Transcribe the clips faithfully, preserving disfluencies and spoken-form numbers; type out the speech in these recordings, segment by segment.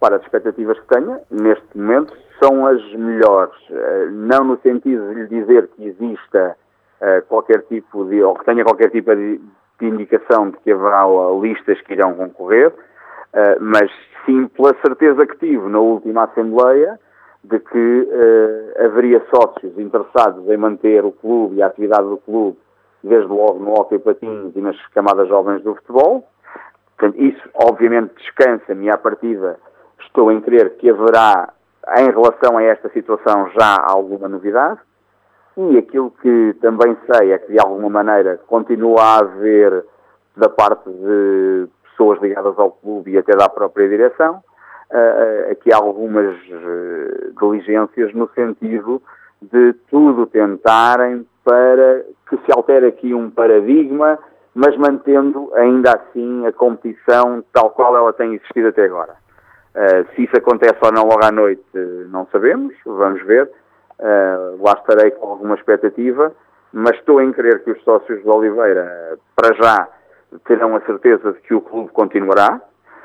repara, as expectativas que tenho, neste momento, são as melhores. Uh, não no sentido de lhe dizer que exista uh, qualquer tipo de, ou que tenha qualquer tipo de, de indicação de que haverá uh, listas que irão concorrer, uh, mas sim pela certeza que tive na última Assembleia de que uh, haveria sócios interessados em manter o clube e a atividade do clube, desde logo no hóquei patins e nas camadas jovens do futebol. Portanto, isso obviamente descansa-me e à partida estou em crer que haverá, em relação a esta situação, já alguma novidade. E aquilo que também sei é que de alguma maneira continua a haver da parte de pessoas ligadas ao clube e até da própria direção, uh, aqui há algumas uh, diligências no sentido de tudo tentarem para que se altere aqui um paradigma, mas mantendo ainda assim a competição tal qual ela tem existido até agora. Uh, se isso acontece ou não logo à noite, não sabemos, vamos ver. Uh, lá estarei com alguma expectativa, mas estou em crer que os sócios de Oliveira, para já, terão a certeza de que o clube continuará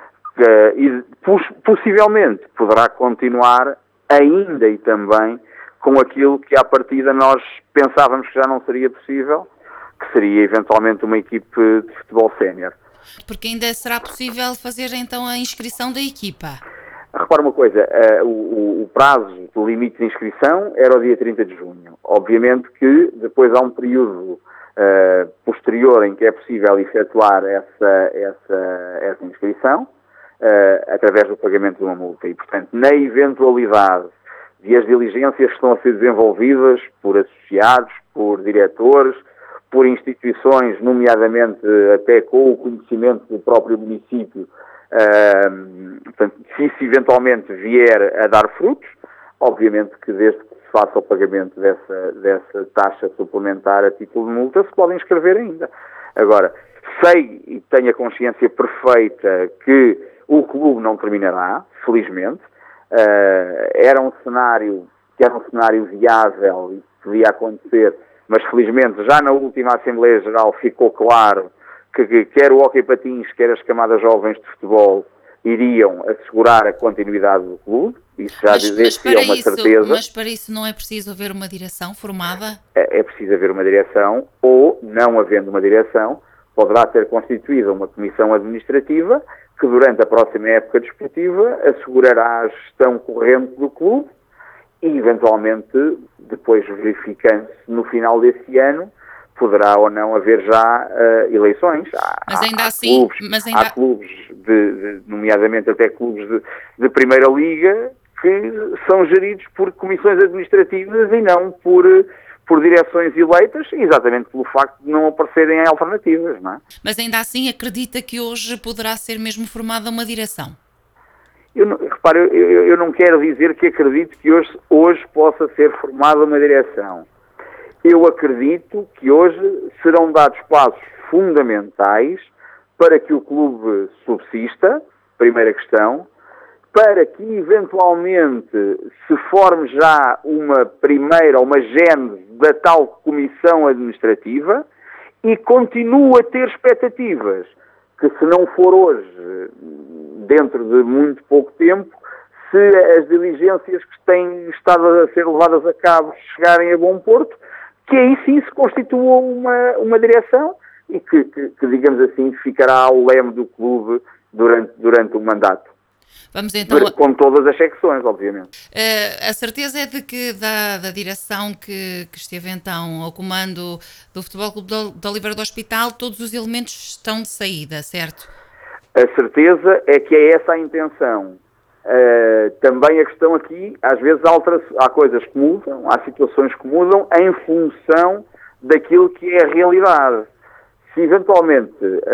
uh, e poss- possivelmente poderá continuar ainda e também com aquilo que à partida nós pensávamos que já não seria possível, que seria eventualmente uma equipe de futebol sénior. Porque ainda será possível fazer então a inscrição da equipa? Repara uma coisa, uh, o, o prazo do limite de inscrição era o dia trinta de junho. Obviamente que depois há um período uh, posterior em que é possível efetuar essa, essa, essa inscrição uh, através do pagamento de uma multa. E, portanto, na eventualidade de as diligências que estão a ser desenvolvidas por associados, por diretores, por instituições, nomeadamente até com o conhecimento do próprio município, uh, portanto, se isso eventualmente vier a dar frutos, obviamente que desde que se faça o pagamento dessa, dessa taxa suplementar a título de multa, se podem inscrever ainda. Agora, sei e tenho a consciência perfeita que o clube não terminará, felizmente. Uh, era um cenário que era um cenário viável e que podia acontecer, mas felizmente já na última Assembleia Geral ficou claro que, que quer o hóquei patins, quer as camadas jovens de futebol iriam assegurar a continuidade do clube. Isso já dizer que é uma isso, certeza. Mas para isso não é preciso haver uma direção formada? É, é preciso haver uma direção, ou, não havendo uma direção, poderá ser constituída uma comissão administrativa que durante a próxima época desportiva assegurará a gestão corrente do clube e, eventualmente, depois verificando-se no final desse ano, poderá ou não haver já uh, eleições. Há, mas ainda há assim, clubes, mas ainda... há clubes de, de, nomeadamente até clubes de, de Primeira Liga, que são geridos por comissões administrativas e não por... por direções eleitas, exatamente pelo facto de não aparecerem alternativas, não é? Mas ainda assim acredita que hoje poderá ser mesmo formada uma direção? Eu não, repare, eu, eu não quero dizer que acredito que hoje, hoje possa ser formada uma direção. Eu acredito que hoje serão dados passos fundamentais para que o clube subsista, primeira questão, para que eventualmente se forme já uma primeira, uma gênese da tal comissão administrativa e continue a ter expectativas que, se não for hoje, dentro de muito pouco tempo, se as diligências que têm estado a ser levadas a cabo chegarem a bom porto, que aí sim se constitua uma, uma direção e que, que, que, digamos assim, ficará ao leme do clube durante, durante o mandato. Vamos então... Com todas as secções, obviamente. Uh, a certeza é de que da, da direção que, que esteve então ao comando do Futebol Clube de Oliveira do Hospital, todos os elementos estão de saída, certo? A certeza é que é essa a intenção. Uh, também a questão aqui, às vezes altera, há coisas que mudam, há situações que mudam em função daquilo que é a realidade. Se eventualmente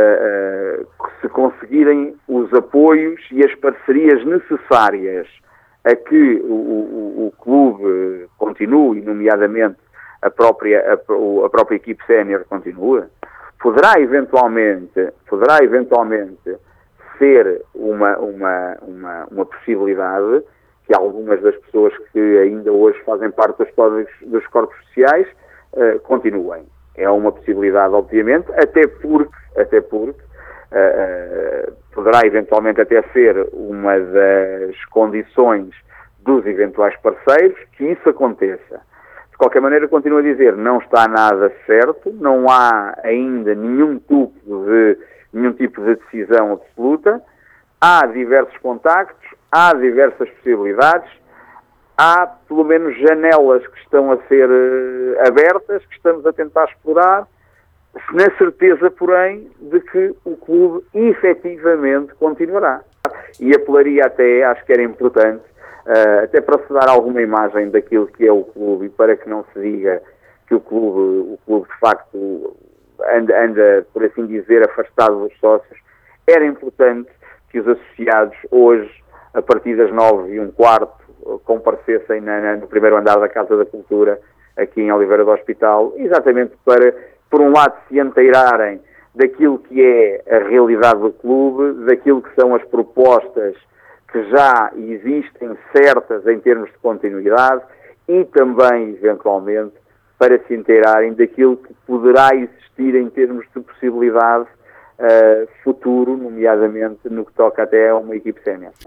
uh, uh, se conseguirem os apoios e as parcerias necessárias a que o, o, o clube continue, nomeadamente a própria, a, a própria equipe sénior continue, poderá eventualmente, poderá eventualmente ser uma, uma, uma, uma possibilidade que algumas das pessoas que ainda hoje fazem parte dos corpos, dos corpos sociais uh, continuem. É uma possibilidade, obviamente, até porque, até porque uh, uh, poderá eventualmente até ser uma das condições dos eventuais parceiros que isso aconteça. De qualquer maneira, continuo a dizer, não está nada certo, não há ainda nenhum tipo de, nenhum tipo de decisão absoluta, há diversos contactos, há diversas possibilidades, há pelo menos janelas que estão a ser uh, abertas, que estamos a tentar explorar, na certeza, porém, de que o clube efetivamente continuará. E apelaria até, acho que era importante, Uh, até para se dar alguma imagem daquilo que é o clube e para que não se diga que o clube, o clube de facto anda, anda, por assim dizer, afastado dos sócios, era importante que os associados hoje, a partir das nove e um quarto, comparecessem na, na, no primeiro andar da Casa da Cultura, aqui em Oliveira do Hospital, exatamente para, por um lado, se inteirarem daquilo que é a realidade do clube, daquilo que são as propostas que já existem certas em termos de continuidade e também, eventualmente, para se inteirarem daquilo que poderá existir em termos de possibilidade uh, futuro, nomeadamente no que toca até a uma equipe sénior.